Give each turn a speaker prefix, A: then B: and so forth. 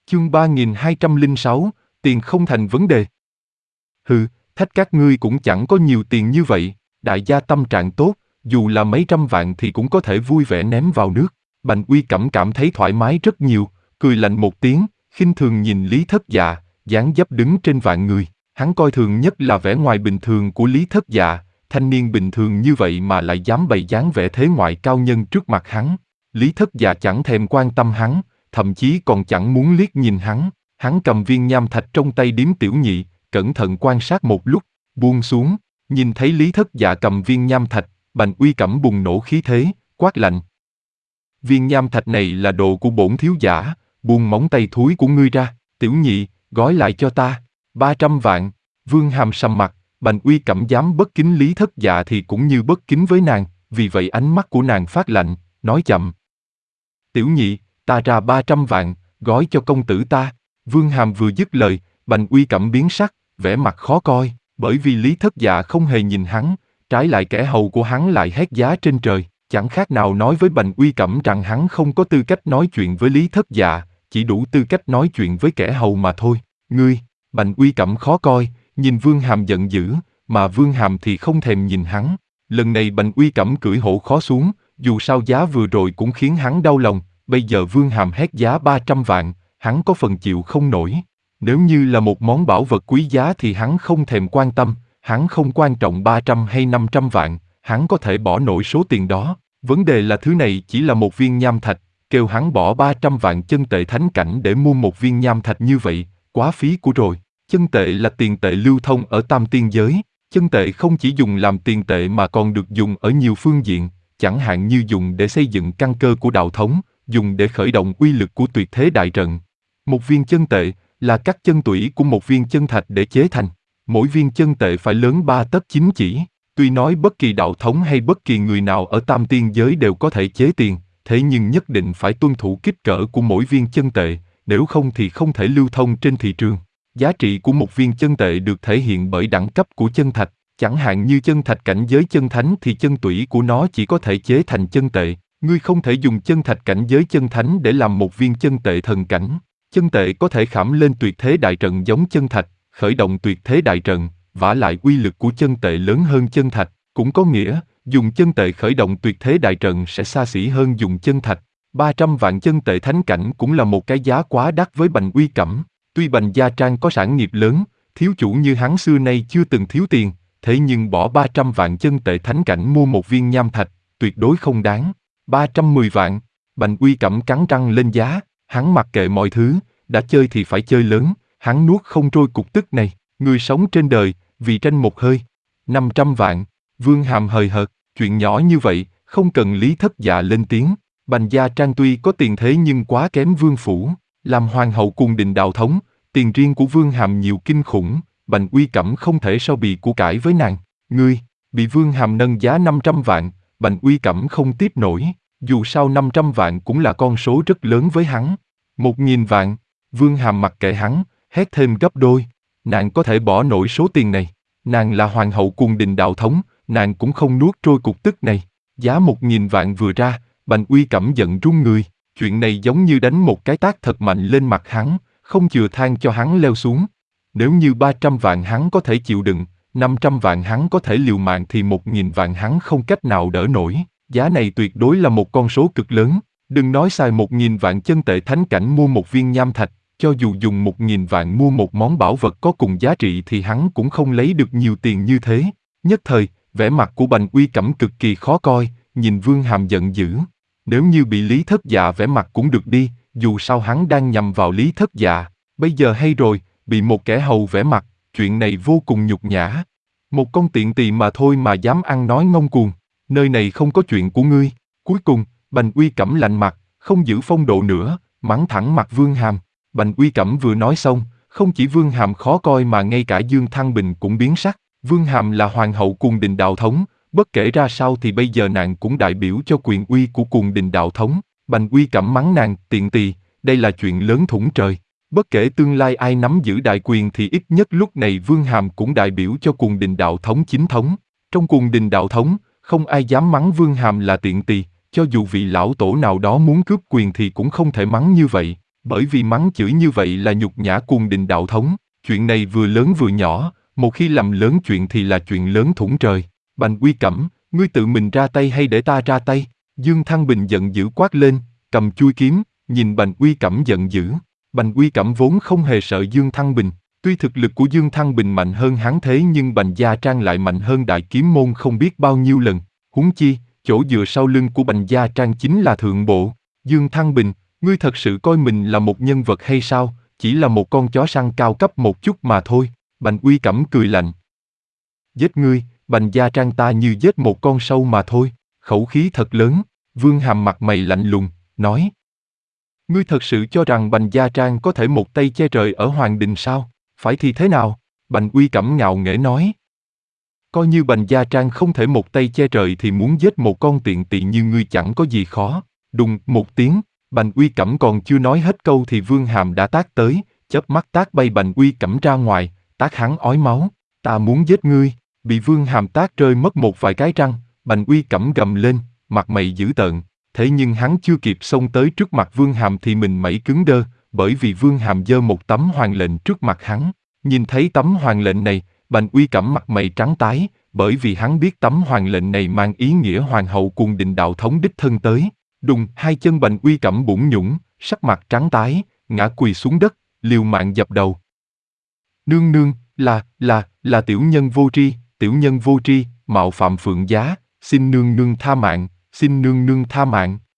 A: Chương 3206, tiền không thành vấn đề. Hừ, thách các ngươi cũng chẳng có nhiều tiền như vậy, đại gia tâm trạng tốt, dù là mấy trăm vạn thì cũng có thể vui vẻ ném vào nước. Bành Uy Cẩm cảm thấy thoải mái rất nhiều, cười lạnh một tiếng, khinh thường nhìn Lý Thất Dạ, dáng dấp đứng trên vạn người. Hắn coi thường nhất là vẻ ngoài bình thường của Lý Thất Dạ, thanh niên bình thường như vậy mà lại dám bày dáng vẻ thế ngoại cao nhân trước mặt hắn. Lý Thất Dạ chẳng thèm quan tâm hắn, thậm chí còn chẳng muốn liếc nhìn hắn. Hắn cầm viên nham thạch trong tay Điếm Tiểu Nhị, cẩn thận quan sát một lúc, buông xuống, nhìn thấy Lý Thất Dạ cầm viên nham thạch, Bành Uy Cẩm bùng nổ khí thế, quát lạnh. Viên nham thạch này là đồ của bổn thiếu giả, buông móng tay thúi của ngươi ra, Tiểu Nhị, gói lại cho ta, 300 vạn, Vương Hàm sầm mặt, Bành Uy Cẩm dám bất kính Lý Thất Dạ thì cũng như bất kính với nàng, vì vậy ánh mắt của nàng phát lạnh, nói chậm. Tiểu Nhị, ta ra 300 vạn, gói cho công tử ta. Vương Hàm vừa dứt lời, Bành Uy Cẩm biến sắc, vẻ mặt khó coi, bởi vì Lý Thất Dạ không hề nhìn hắn, trái lại kẻ hầu của hắn lại hét giá trên trời, chẳng khác nào nói với Bành Uy Cẩm rằng hắn không có tư cách nói chuyện với Lý Thất Dạ, chỉ đủ tư cách nói chuyện với kẻ hầu mà thôi. Ngươi, Bành Uy Cẩm khó coi, nhìn Vương Hàm giận dữ, mà Vương Hàm thì không thèm nhìn hắn. Lần này Bành Uy Cẩm cưỡi hổ khó xuống, dù sao giá vừa rồi cũng khiến hắn đau lòng, bây giờ Vương Hàm hét giá 300 vạn, hắn có phần chịu không nổi. Nếu như là một món bảo vật quý giá thì hắn không thèm quan tâm, hắn không quan trọng 300 hay 500 vạn, hắn có thể bỏ nổi số tiền đó. Vấn đề là thứ này chỉ là một viên nham thạch, kêu hắn bỏ 300 vạn chân tệ thánh cảnh để mua một viên nham thạch như vậy, quá phí của rồi. Chân tệ là tiền tệ lưu thông ở Tam Tiên giới, chân tệ không chỉ dùng làm tiền tệ mà còn được dùng ở nhiều phương diện, chẳng hạn như dùng để xây dựng căn cơ của đạo thống, dùng để khởi động uy lực của tuyệt thế đại trận. Một viên chân tệ là cắt chân tủy của một viên chân thạch để chế thành. Mỗi viên chân tệ phải lớn 3 tấc 9 chỉ. Tuy nói bất kỳ đạo thống hay bất kỳ người nào ở Tam Tiên giới đều có thể chế tiền, thế nhưng nhất định phải tuân thủ kích cỡ của mỗi viên chân tệ, nếu không thì không thể lưu thông trên thị trường. Giá trị của một viên chân tệ được thể hiện bởi đẳng cấp của chân thạch, chẳng hạn như chân thạch cảnh giới chân thánh thì chân tủy của nó chỉ có thể chế thành chân tệ. Ngươi không thể dùng chân thạch cảnh giới chân thánh để làm một viên chân tệ thần cảnh. Chân tệ có thể khảm lên tuyệt thế đại trận giống chân thạch, khởi động tuyệt thế đại trận, vả lại uy lực của chân tệ lớn hơn chân thạch, cũng có nghĩa, dùng chân tệ khởi động tuyệt thế đại trận sẽ xa xỉ hơn dùng chân thạch. 300 vạn chân tệ thánh cảnh cũng là một cái giá quá đắt với Bành Uy Cẩm. Tuy Bành Gia Trang có sản nghiệp lớn, thiếu chủ như hắn xưa nay chưa từng thiếu tiền, thế nhưng bỏ 300 vạn chân tệ thánh cảnh mua một viên nham thạch, tuyệt đối không đáng. 310 vạn, Bành Uy Cẩm cắn răng lên giá, hắn mặc kệ mọi thứ, đã chơi thì phải chơi lớn, hắn nuốt không trôi cục tức này, người sống trên đời, vì tranh một hơi. 500 vạn, Vương Hàm hời hợt, chuyện nhỏ như vậy, không cần Lý Thất Dạ lên tiếng. Bành Gia Trang tuy có tiền thế nhưng quá kém Vương Phủ, làm hoàng hậu cung đình đạo thống, tiền riêng của Vương Hàm nhiều kinh khủng, Bành Uy Cẩm không thể so bì của cải với nàng. Ngươi, bị Vương Hàm nâng giá 500 vạn, Bành Uy Cẩm không tiếp nổi, dù sao 500 vạn cũng là con số rất lớn với hắn. 1.000 vạn, Vương Hàm mặc kệ hắn, hét thêm gấp đôi, nàng có thể bỏ nổi số tiền này, nàng là hoàng hậu cung đình đạo thống, nàng cũng không nuốt trôi cục tức này. Giá 1.000 vạn vừa ra, Bành Uy Cẩm giận run người, chuyện này giống như đánh một cái tát thật mạnh lên mặt hắn, không chừa than cho hắn leo xuống. Nếu như 300 vạn hắn có thể chịu đựng, 500 vạn hắn có thể liều mạng thì 1.000 vạn hắn không cách nào đỡ nổi. Giá này tuyệt đối là một con số cực lớn. Đừng nói xài 1.000 vạn chân tệ thánh cảnh mua một viên nham thạch, cho dù dùng 1.000 vạn mua một món bảo vật có cùng giá trị thì hắn cũng không lấy được nhiều tiền như thế. Nhất thời, vẻ mặt của Bành Uy Cẩm cực kỳ khó coi, nhìn Vương Hàm giận dữ. Nếu như bị Lý Thất Dạ vẻ mặt cũng được đi, dù sao hắn đang nhằm vào Lý Thất Dạ. Bây giờ hay rồi, bị một kẻ hầu vẻ mặt, chuyện này vô cùng nhục nhã. Một con tiện tỳ mà thôi mà dám ăn nói ngông cuồng, nơi này không có chuyện của ngươi. Cuối cùng, Bành Uy Cẩm lạnh mặt, không giữ phong độ nữa, mắng thẳng mặt Vương Hàm. Bành Uy Cẩm vừa nói xong, không chỉ Vương Hàm khó coi mà ngay cả Dương Thăng Bình cũng biến sắc. Vương Hàm là hoàng hậu cung đình đạo thống, bất kể ra sao thì bây giờ nàng cũng đại biểu cho quyền uy của cung đình đạo thống. Bành Uy Cẩm mắng nàng, tiện tỳ, đây là chuyện lớn thủng trời. Bất kể tương lai ai nắm giữ đại quyền thì ít nhất lúc này Vương Hàm cũng đại biểu cho cung đình đạo thống chính thống. Trong cung đình đạo thống, không ai dám mắng Vương Hàm là tiện tỳ, cho dù vị lão tổ nào đó muốn cướp quyền thì cũng không thể mắng như vậy. Bởi vì mắng chửi như vậy là nhục nhã cuồng đình đạo thống, chuyện này vừa lớn vừa nhỏ, một khi làm lớn chuyện thì là chuyện lớn thủng trời. Bành Quy Cẩm, ngươi tự mình ra tay hay để ta ra tay? Dương Thăng Bình giận dữ quát lên, cầm chuôi kiếm, nhìn Bành Quy Cẩm giận dữ. Bành Quy Cẩm vốn không hề sợ Dương Thăng Bình, tuy thực lực của Dương Thăng Bình mạnh hơn hắn thế nhưng Bành Gia Trang lại mạnh hơn Đại Kiếm Môn không biết bao nhiêu lần. Huống chi, chỗ dựa sau lưng của Bành Gia Trang chính là Thượng Bộ. Dương Thăng Bình, ngươi thật sự coi mình là một nhân vật hay sao? Chỉ là một con chó săn cao cấp một chút mà thôi. Bành Quy Cẩm cười lạnh. Giết ngươi, Bành Gia Trang ta như giết một con sâu mà thôi. Khẩu khí thật lớn. Vương Hàm mặt mày lạnh lùng, nói. Ngươi thật sự cho rằng Bành Gia Trang có thể một tay che trời ở Hoàng Đình sao? Phải thì thế nào? Bành Quy Cẩm ngạo nghễ nói. Coi như Bành Gia Trang không thể một tay che trời thì muốn giết một con tiện tỳ như ngươi chẳng có gì khó. Đùng một tiếng, Bành Quy Cẩm còn chưa nói hết câu thì Vương Hàm đã tát tới, chớp mắt tát bay Bành Quy Cẩm ra ngoài, tát hắn ói máu. Ta muốn giết ngươi. Bị Vương Hàm tát rơi mất một vài cái răng, Bành Quy Cẩm gầm lên, mặt mày dữ tợn. Thế nhưng hắn chưa kịp xông tới trước mặt Vương Hàm thì mình mẩy cứng đơ, bởi vì Vương Hàm giơ một tấm hoàng lệnh trước mặt hắn. Nhìn thấy tấm hoàng lệnh này, Bành Quy Cẩm mặt mày trắng tái, bởi vì hắn biết tấm hoàng lệnh này mang ý nghĩa hoàng hậu cùng đình đạo thống đích thân tới. Đùng, hai chân Bành Quy Cẩm bủn nhũng, sắc mặt trắng tái, ngã quỳ xuống đất, liều mạng dập đầu. Nương nương, là tiểu nhân vô tri, mạo phạm Phượng Giá, xin nương nương tha mạng, xin nương nương tha mạng.